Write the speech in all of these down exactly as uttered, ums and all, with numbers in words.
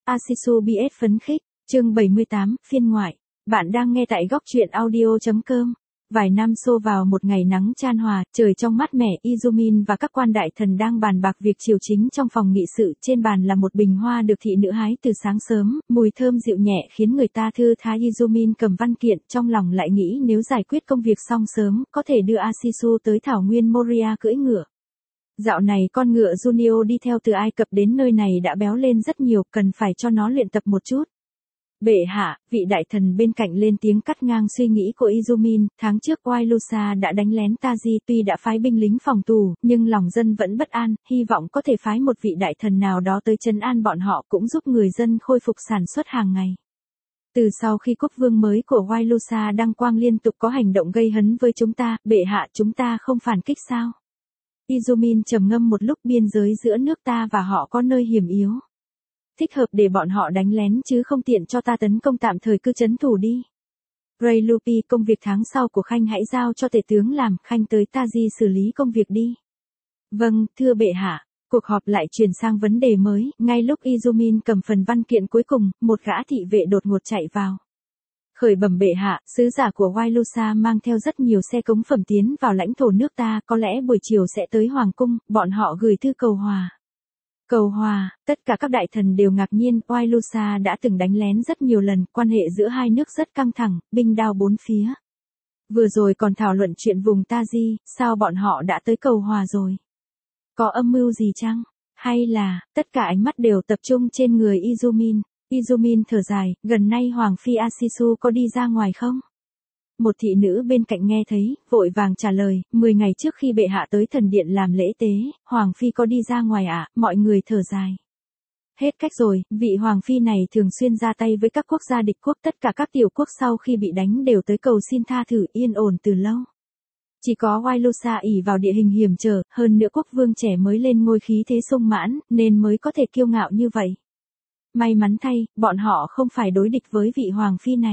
Asisu bê ét phấn khích, chương bảy mươi tám, phiên ngoại. Bạn đang nghe tại góc truyện audio.com. Vài năm xô vào một ngày nắng chan hòa, trời trong mát mẻ, Izumin và các quan đại thần đang bàn bạc việc triều chính trong phòng nghị sự. Trên bàn là một bình hoa được thị nữ hái từ sáng sớm, mùi thơm dịu nhẹ khiến người ta thư thái. Izumin cầm văn kiện, trong lòng lại nghĩ nếu giải quyết công việc xong sớm, có thể đưa Asisu tới thảo nguyên Moria cưỡi ngựa. Dạo này con ngựa Junio đi theo từ Ai Cập đến nơi này đã béo lên rất nhiều, cần phải cho nó luyện tập một chút. Bệ hạ, vị đại thần bên cạnh lên tiếng cắt ngang suy nghĩ của Izumin, tháng trước Wailusa đã đánh lén Taji, tuy đã phái binh lính phòng tù, nhưng lòng dân vẫn bất an, hy vọng có thể phái một vị đại thần nào đó tới trấn an bọn họ cũng giúp người dân khôi phục sản xuất hàng ngày. Từ sau khi quốc vương mới của Wailusa đăng quang liên tục có hành động gây hấn với chúng ta, bệ hạ chúng ta không phản kích sao? Izumin trầm ngâm một lúc, biên giới giữa nước ta và họ có nơi hiểm yếu. Thích hợp để bọn họ đánh lén chứ không tiện cho ta tấn công, tạm thời cứ trấn thủ đi. Raylupi, công việc tháng sau của Khanh hãy giao cho tể tướng làm, Khanh tới Taji xử lý công việc đi. Vâng, thưa bệ hạ. Cuộc họp lại chuyển sang vấn đề mới, ngay lúc Izumin cầm phần văn kiện cuối cùng, một gã thị vệ đột ngột chạy vào. Khởi bẩm bệ hạ, sứ giả của Wailusa mang theo rất nhiều xe cống phẩm tiến vào lãnh thổ nước ta, có lẽ buổi chiều sẽ tới hoàng cung, bọn họ gửi thư cầu hòa. Cầu hòa, tất cả các đại thần đều ngạc nhiên, Wailusa đã từng đánh lén rất nhiều lần, quan hệ giữa hai nước rất căng thẳng, binh đao bốn phía. Vừa rồi còn thảo luận chuyện vùng Taji, sao bọn họ đã tới cầu hòa rồi? Có âm mưu gì chăng? Hay là, tất cả ánh mắt đều tập trung trên người Izumin? Izumin thở dài, gần nay Hoàng phi Asisu có đi ra ngoài không? Một thị nữ bên cạnh nghe thấy, vội vàng trả lời, mười ngày trước khi bệ hạ tới thần điện làm lễ tế, Hoàng phi có đi ra ngoài ạ, à? Mọi người thở dài. Hết cách rồi, vị Hoàng phi này thường xuyên ra tay với các quốc gia địch quốc, tất cả các tiểu quốc sau khi bị đánh đều tới cầu xin tha thứ, yên ổn từ lâu. Chỉ có Wailusa ỷ vào địa hình hiểm trở, hơn nữa quốc vương trẻ mới lên ngôi khí thế sung mãn, nên mới có thể kiêu ngạo như vậy. May mắn thay, bọn họ không phải đối địch với vị Hoàng phi này.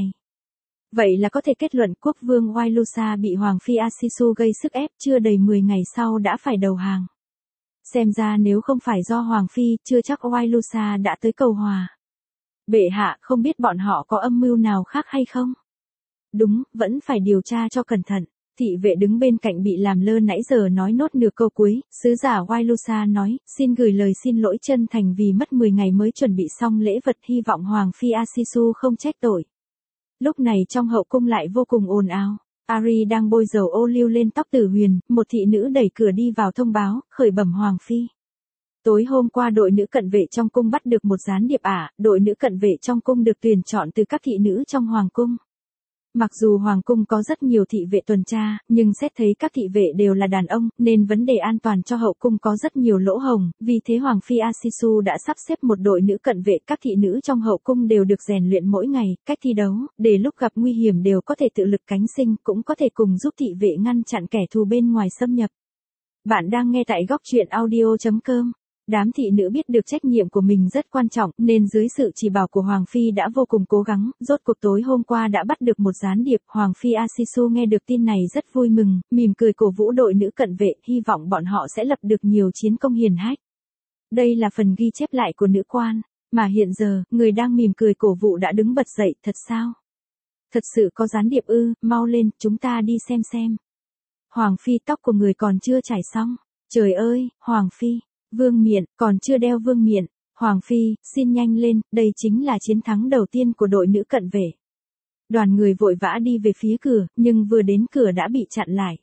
Vậy là có thể kết luận quốc vương Wailusa bị Hoàng phi Asisu gây sức ép, chưa đầy mười ngày sau đã phải đầu hàng. Xem ra nếu không phải do Hoàng phi, chưa chắc Wailusa đã tới cầu hòa. Bệ hạ, không biết bọn họ có âm mưu nào khác hay không? Đúng, vẫn phải điều tra cho cẩn thận. Thị vệ đứng bên cạnh bị làm lơ nãy giờ nói nốt nửa câu cuối, sứ giả Wailusa nói, xin gửi lời xin lỗi chân thành vì mất mười ngày mới chuẩn bị xong lễ vật, hy vọng Hoàng phi Asisu không trách tội. Lúc này trong hậu cung lại vô cùng ồn ào. Ari đang bôi dầu ô liu lên tóc Tử Huyền, một thị nữ đẩy cửa đi vào thông báo, khởi bẩm Hoàng phi. Tối hôm qua đội nữ cận vệ trong cung bắt được một gián điệp ả, đội nữ cận vệ trong cung được tuyển chọn từ các thị nữ trong hoàng cung. Mặc dù hoàng cung có rất nhiều thị vệ tuần tra, nhưng xét thấy các thị vệ đều là đàn ông, nên vấn đề an toàn cho hậu cung có rất nhiều lỗ hổng, vì thế Hoàng phi Asisu đã sắp xếp một đội nữ cận vệ, các thị nữ trong hậu cung đều được rèn luyện mỗi ngày, cách thi đấu, để lúc gặp nguy hiểm đều có thể tự lực cánh sinh, cũng có thể cùng giúp thị vệ ngăn chặn kẻ thù bên ngoài xâm nhập. Bạn đang nghe tại góc truyện audio.com. Đám thị nữ biết được trách nhiệm của mình rất quan trọng, nên dưới sự chỉ bảo của Hoàng phi đã vô cùng cố gắng, rốt cuộc tối hôm qua đã bắt được một gián điệp. Hoàng phi Asisu nghe được tin này rất vui mừng, mỉm cười cổ vũ đội nữ cận vệ, hy vọng bọn họ sẽ lập được nhiều chiến công hiển hách. Đây là phần ghi chép lại của nữ quan, mà hiện giờ, người đang mỉm cười cổ vũ đã đứng bật dậy, thật sao? Thật sự có gián điệp ư, mau lên, chúng ta đi xem xem. Hoàng phi, tóc của người còn chưa chải xong. Trời ơi, Hoàng phi. Vương miện, còn chưa đeo vương miện. Hoàng phi, xin nhanh lên, đây chính là chiến thắng đầu tiên của đội nữ cận vệ. Đoàn người vội vã đi về phía cửa, nhưng vừa đến cửa đã bị chặn lại.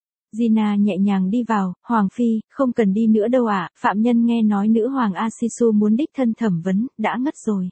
Gina nhẹ nhàng đi vào, Hoàng phi, không cần đi nữa đâu ạ, phạm nhân nghe nói nữ hoàng Asisu muốn đích thân thẩm vấn, đã ngất rồi.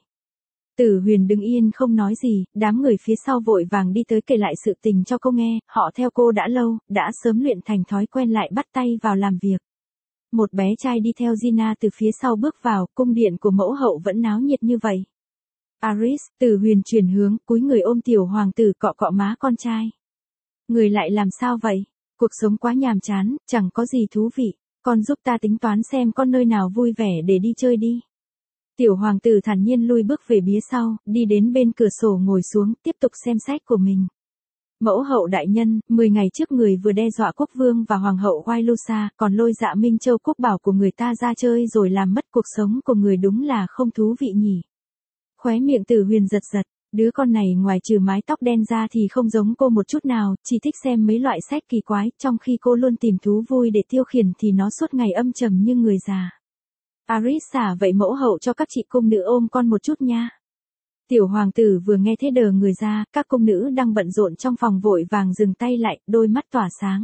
Tử Huyền đứng yên không nói gì, đám người phía sau vội vàng đi tới kể lại sự tình cho cô nghe, họ theo cô đã lâu, đã sớm luyện thành thói quen lại bắt tay vào làm việc. Một bé trai đi theo Gina từ phía sau bước vào, cung điện của mẫu hậu vẫn náo nhiệt như vậy. Aris, Tử Huyền chuyển hướng, cúi người ôm tiểu hoàng tử cọ cọ má con trai. Người lại làm sao vậy? Cuộc sống quá nhàm chán, chẳng có gì thú vị, con giúp ta tính toán xem con nơi nào vui vẻ để đi chơi đi. Tiểu hoàng tử thản nhiên lui bước về phía sau, đi đến bên cửa sổ ngồi xuống, tiếp tục xem sách của mình. Mẫu hậu đại nhân, mười ngày trước người vừa đe dọa quốc vương và hoàng hậu Wailusa, còn lôi Dạ Minh Châu quốc bảo của người ta ra chơi rồi làm mất cuộc sống của người, đúng là không thú vị nhỉ. Khóe miệng Tử Huyền giật giật, đứa con này ngoài trừ mái tóc đen ra thì không giống cô một chút nào, chỉ thích xem mấy loại sách kỳ quái, trong khi cô luôn tìm thú vui để tiêu khiển thì nó suốt ngày âm trầm như người già. Aris xả vậy mẫu hậu cho các chị cung nữ ôm con một chút nha. Tiểu hoàng tử vừa nghe thế đờ người ra, các cung nữ đang bận rộn trong phòng vội vàng dừng tay lại, đôi mắt tỏa sáng.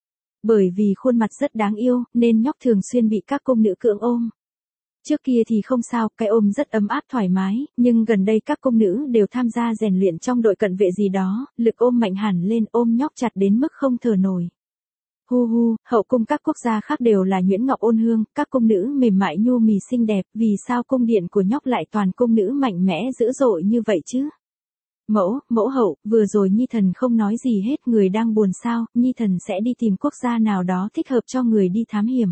Bởi vì khuôn mặt rất đáng yêu, nên nhóc thường xuyên bị các cung nữ cưỡng ôm. Trước kia thì không sao, cái ôm rất ấm áp thoải mái, nhưng gần đây các cung nữ đều tham gia rèn luyện trong đội cận vệ gì đó, lực ôm mạnh hẳn lên, ôm nhóc chặt đến mức không thở nổi. Hu hu, hậu cung các quốc gia khác đều là nhuyễn ngọc ôn hương, các cung nữ mềm mại nhu mì xinh đẹp, vì sao cung điện của nhóc lại toàn cung nữ mạnh mẽ dữ dội như vậy chứ? Mẫu, mẫu hậu, vừa rồi Nhi thần không nói gì hết, người đang buồn sao, Nhi thần sẽ đi tìm quốc gia nào đó thích hợp cho người đi thám hiểm.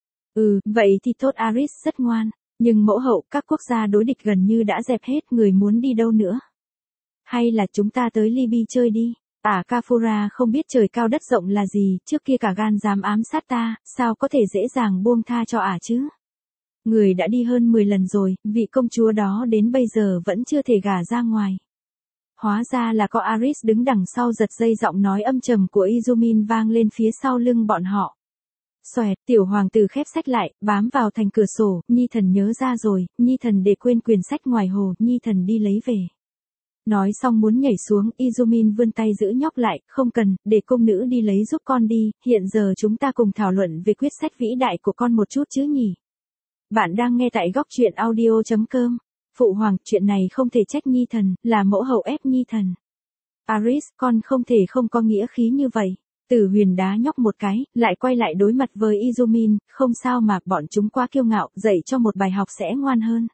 Ừ, vậy thì tốt, Aris rất ngoan, nhưng mẫu hậu, các quốc gia đối địch gần như đã dẹp hết, người muốn đi đâu nữa? Hay là chúng ta tới Libya chơi đi? Ả Kafura không biết trời cao đất rộng là gì, trước kia cả gan dám ám sát ta, sao có thể dễ dàng buông tha cho Ả chứ? Người đã đi hơn mười lần rồi, vị công chúa đó đến bây giờ vẫn chưa thể gả ra ngoài. Hóa ra là có Aris đứng đằng sau, giật dây, giọng nói âm trầm của Izumin vang lên phía sau lưng bọn họ. Xoẹt, tiểu hoàng tử khép sách lại, bám vào thành cửa sổ, Nhi thần nhớ ra rồi, Nhi thần để quên quyển sách ngoài hồ, Nhi thần đi lấy về. Nói xong muốn nhảy xuống, Izumin vươn tay giữ nhóc lại, không cần, để cung nữ đi lấy giúp con đi, hiện giờ chúng ta cùng thảo luận về quyết sách vĩ đại của con một chút chứ nhỉ. Bạn đang nghe tại góc truyện audio chấm com. Phụ hoàng, chuyện này không thể trách Nhi thần, là mẫu hậu ép Nhi thần. Aris, con không thể không có nghĩa khí như vậy. Tử Huyền đá nhóc một cái, lại quay lại đối mặt với Izumin, không sao mà, bọn chúng quá kiêu ngạo, dạy cho một bài học sẽ ngoan hơn.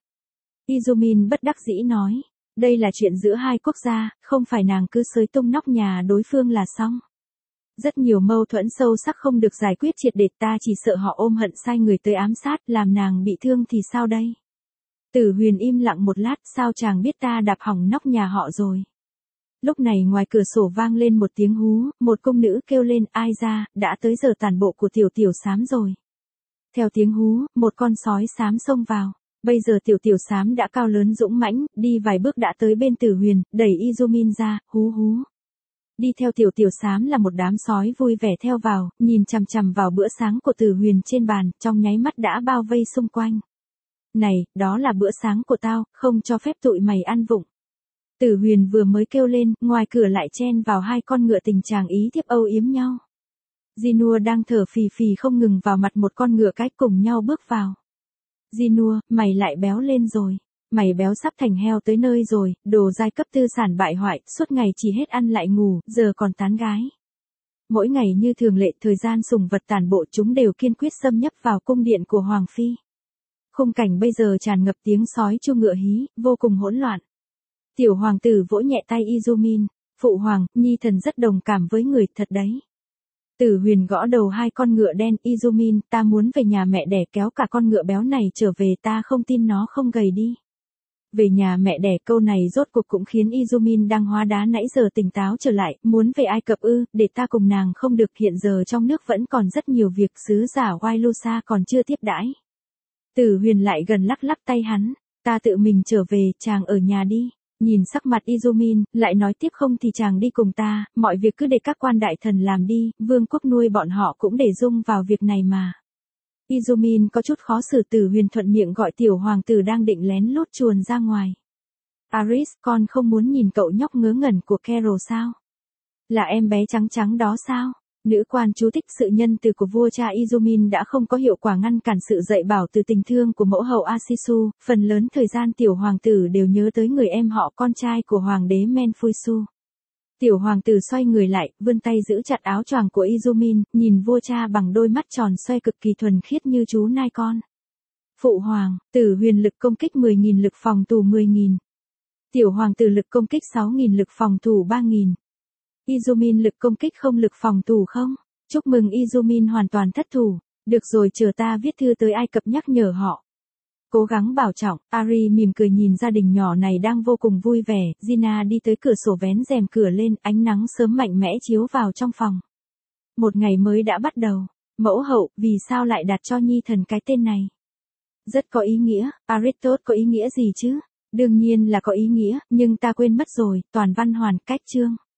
Izumin bất đắc dĩ nói, đây là chuyện giữa hai quốc gia, không phải nàng cứ xới tung nóc nhà đối phương là xong. Rất nhiều mâu thuẫn sâu sắc không được giải quyết triệt để, ta chỉ sợ họ ôm hận sai người tới ám sát, làm nàng bị thương thì sao đây? Tử Huyền im lặng một lát, sao chàng biết ta đạp hỏng nóc nhà họ rồi? Lúc này ngoài cửa sổ vang lên một tiếng hú, một cung nữ kêu lên, ai ra, đã tới giờ tàn bộ của tiểu tiểu xám rồi. Theo tiếng hú, một con sói xám xông vào. Bây giờ tiểu tiểu xám đã cao lớn dũng mãnh, đi vài bước đã tới bên Tử Huyền, đẩy Izumin ra, hú hú. Đi theo tiểu tiểu xám là một đám sói vui vẻ theo vào, nhìn chằm chằm vào bữa sáng của Tử Huyền trên bàn, trong nháy mắt đã bao vây xung quanh. Này, đó là bữa sáng của tao, không cho phép tụi mày ăn vụng. Tử Huyền vừa mới kêu lên, ngoài cửa lại chen vào hai con ngựa tình trạng ý thiếp âu yếm nhau. Jinua đang thở phì phì không ngừng vào mặt một con ngựa cái, cùng nhau bước vào. Jinua, mày lại béo lên rồi. Mày béo sắp thành heo tới nơi rồi, đồ giai cấp tư sản bại hoại, suốt ngày chỉ hết ăn lại ngủ, giờ còn tán gái. Mỗi ngày như thường lệ, thời gian sùng vật tàn bộ, chúng đều kiên quyết xâm nhập vào cung điện của Hoàng Phi. Khung cảnh bây giờ tràn ngập tiếng sói chu ngựa hí, vô cùng hỗn loạn. Tiểu hoàng tử vỗ nhẹ tay Izumin, phụ hoàng, Nhi thần rất đồng cảm với người, thật đấy. Tử Huyền gõ đầu hai con ngựa đen, Izumin, ta muốn về nhà mẹ đẻ, kéo cả con ngựa béo này trở về, ta không tin nó không gầy đi. Về nhà mẹ đẻ, câu này rốt cuộc cũng khiến Izumin đang hóa đá nãy giờ tỉnh táo trở lại, muốn về Ai Cập ư, để ta cùng nàng không được, hiện giờ trong nước vẫn còn rất nhiều việc, sứ giả Wailusa còn chưa tiếp đãi. Tử Huyền lại gần lắc lắc tay hắn, ta tự mình trở về, chàng ở nhà đi. Nhìn sắc mặt Izumin, lại nói tiếp, không thì chàng đi cùng ta, mọi việc cứ để các quan đại thần làm đi, vương quốc nuôi bọn họ cũng để dung vào việc này mà. Izumin có chút khó xử. Tử Huyền thuận miệng gọi tiểu hoàng tử đang định lén lút chuồn ra ngoài. Aris, con không muốn nhìn cậu nhóc ngớ ngẩn của Carol sao? Là em bé trắng trắng đó sao? Nữ quan chú thích, sự nhân từ của vua cha Izumin đã không có hiệu quả ngăn cản sự dạy bảo từ tình thương của mẫu hậu Asisu, phần lớn thời gian tiểu hoàng tử đều nhớ tới người em họ con trai của hoàng đế Menfuisu. Tiểu hoàng tử xoay người lại, vươn tay giữ chặt áo choàng của Izumin, nhìn vua cha bằng đôi mắt tròn xoay cực kỳ thuần khiết như chú nai con. Phụ hoàng, Tử Huyền lực công kích mười nghìn, lực phòng thủ mười nghìn. Tiểu hoàng tử lực công kích sáu nghìn, lực phòng thủ ba nghìn. Izumin lực công kích không, lực phòng thủ không. Chúc mừng Izumin hoàn toàn thất thủ. Được rồi, chờ ta viết thư tới Ai Cập nhắc nhở họ. Cố gắng bảo trọng. Ari mỉm cười nhìn gia đình nhỏ này đang vô cùng vui vẻ. Gina đi tới cửa sổ vén rèm cửa lên, ánh nắng sớm mạnh mẽ chiếu vào trong phòng. Một ngày mới đã bắt đầu. Mẫu hậu, vì sao lại đặt cho Nhi thần cái tên này? Rất có ý nghĩa. Aristotle có ý nghĩa gì chứ? Đương nhiên là có ý nghĩa, nhưng ta quên mất rồi, toàn văn hoàn cách chương.